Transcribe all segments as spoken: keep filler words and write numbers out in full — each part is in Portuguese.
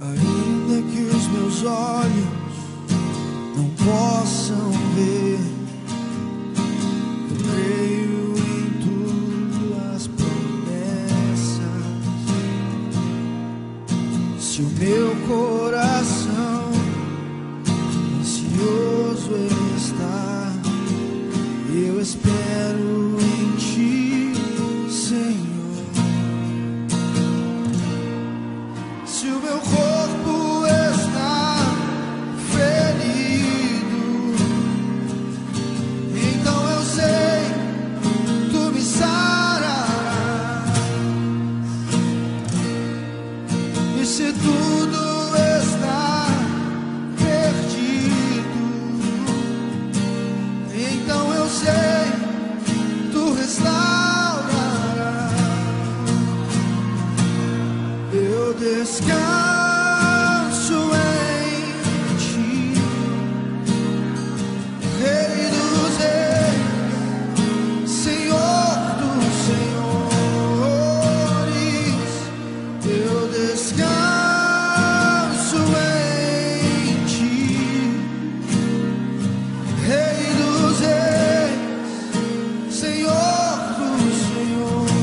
Ainda que os meus olhos não possam ver, eu creio em tuas promessas. Se o meu coração ansioso está, eu espero em ti, Senhor. Se o meu corpo está ferido, então eu sei, tu me sararás. E se tudo está perdido, então eu sei, tu restaurarás. Eu descanso em ti, Rei dos reis, Senhor dos senhores. Eu descanso em ti, Rei dos reis, Senhor dos senhores.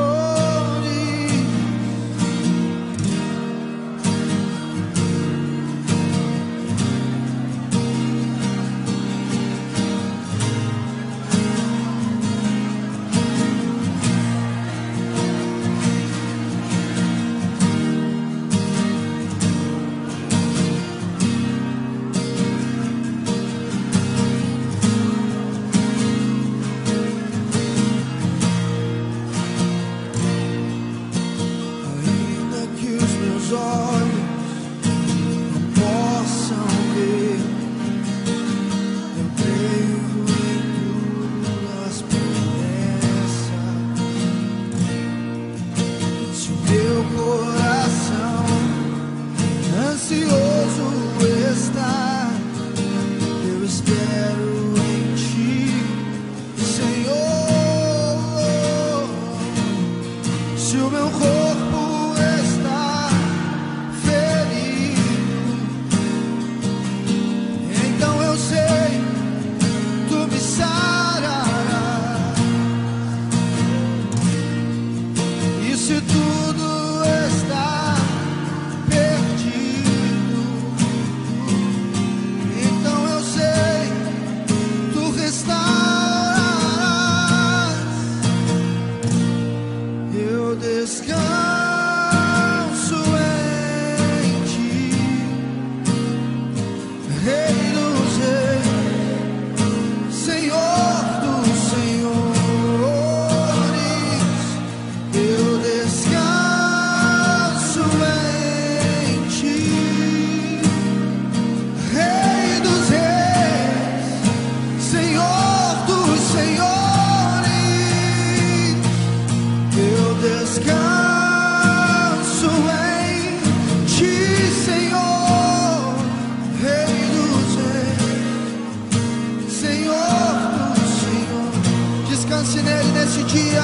Ainda que os meus olhos não possam ver, eu creio em tuas promessas. Se o meu coração ansioso está, eu espero em ti, Senhor. Se o meu corpo está ferido, então eu sei, tu me sararás. E se tudo está perdido, então eu sei, tu restaurarás. Eu descanso em ti, Rei dos reis, Senhor dos senhores. Eu descanso em ti, Rei dos reis, Senhor dos senhores. Eu descanso em ti, Senhor, Rei dos reis, Senhor dos senhores. Descanse nele nesse dia.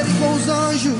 Ele com os anjos.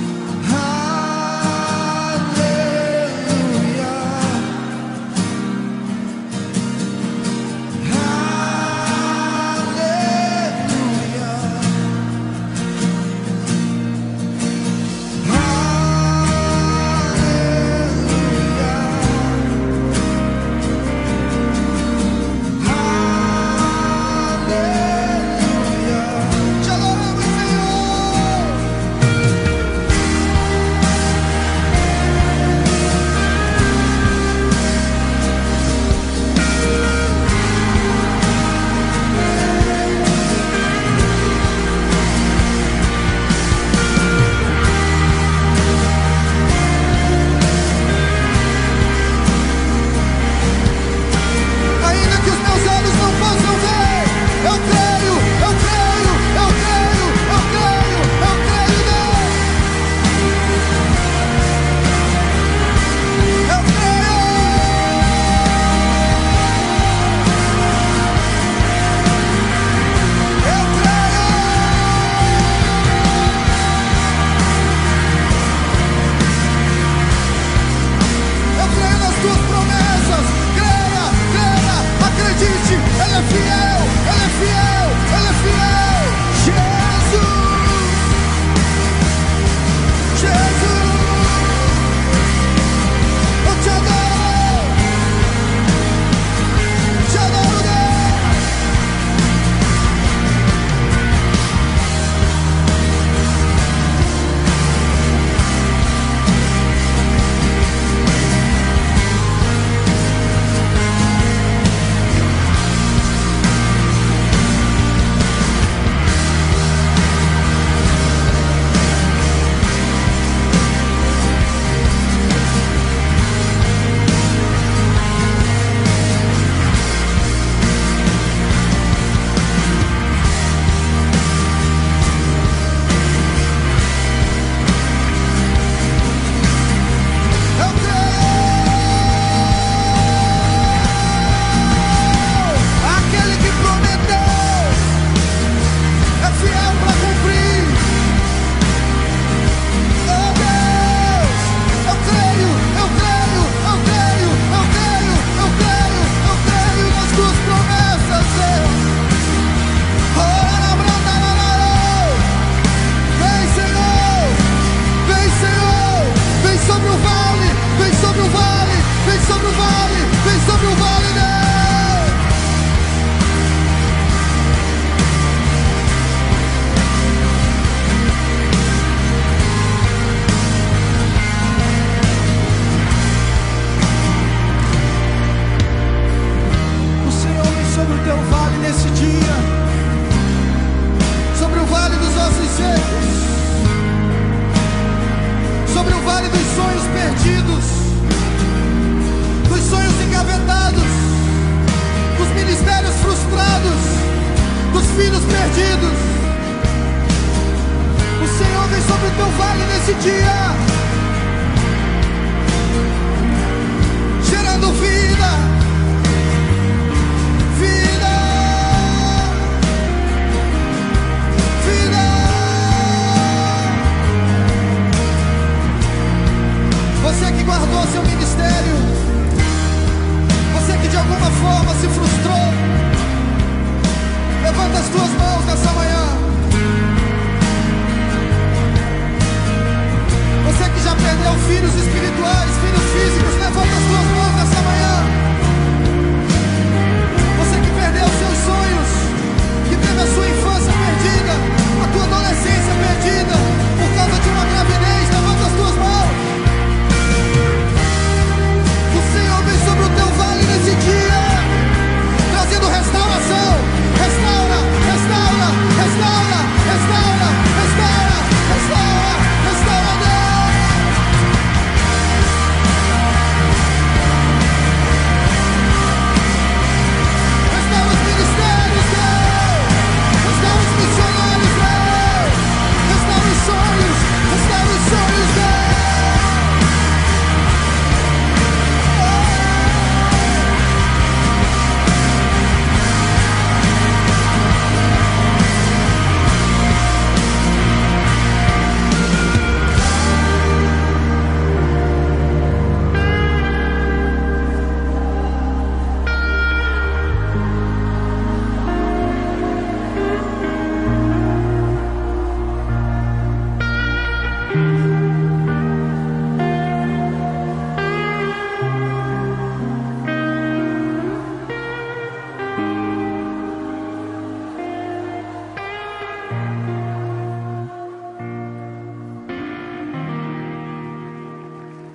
Filhos perdidos, o Senhor vem sobre o teu vale nesse dia, gerando vida, vida, vida. Você que guardou seu ministério, você que de alguma forma se frustrou, levanta as tuas mãos nessa manhã. Você que já perdeu filhos espirituais,